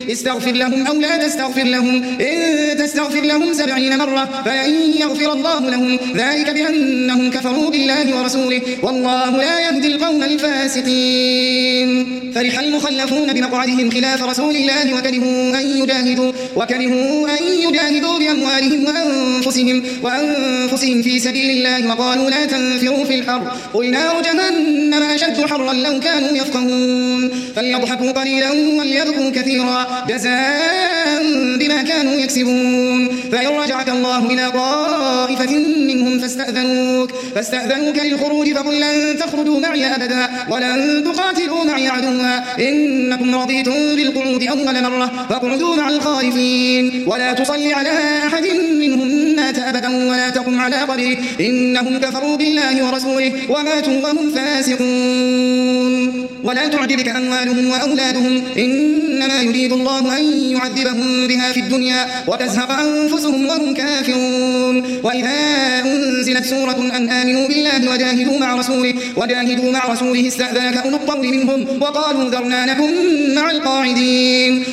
استغفر لهم أو لا تستغفر لهم إن تستغفر لهم 70 مرة فلن يغفر الله لهم ذلك بأنهم كفروا بالله ورسوله والله لا يهدي القوم الفاسقين. فرح المخلفون بمقعدهم خلاف رسول الله وكرهوا أن يجاهدوا بأموالهم وأنفسهم في سبيل الله وقالوا لا تنفروا في الحر قل نار جهنم أشد حرا لو كانوا يفقهون. فليضحكوا قليلا وليبكوا كثيرا جزاء بما كانوا يكسبون. فإن رجعك الله إلى طائفة منهم فاستأذنوك للخروج فقل لن تخرجوا معي أبدا ولن تقاتلوا معي عدوا إنكم رضيتم بالقعود أول مرة فاقعدوا مع الخالفين ولا تصل على أحد منهم مات أبدا ولا تقم على قبره إنهم كفروا بالله ورسوله وماتوا وهم فاسقون. ولا تعجبك أموالهم وأولادهم إنما يريد الله أن يعذبهم بها في الدنيا وتزهق أنفسهم وهم كافرون. وإذا أنزلت سورة أن آمنوا بالله وجاهدوا مع رسوله استأذنك أولو الطول منهم وقالوا ذرنا نكن مع القاعدين.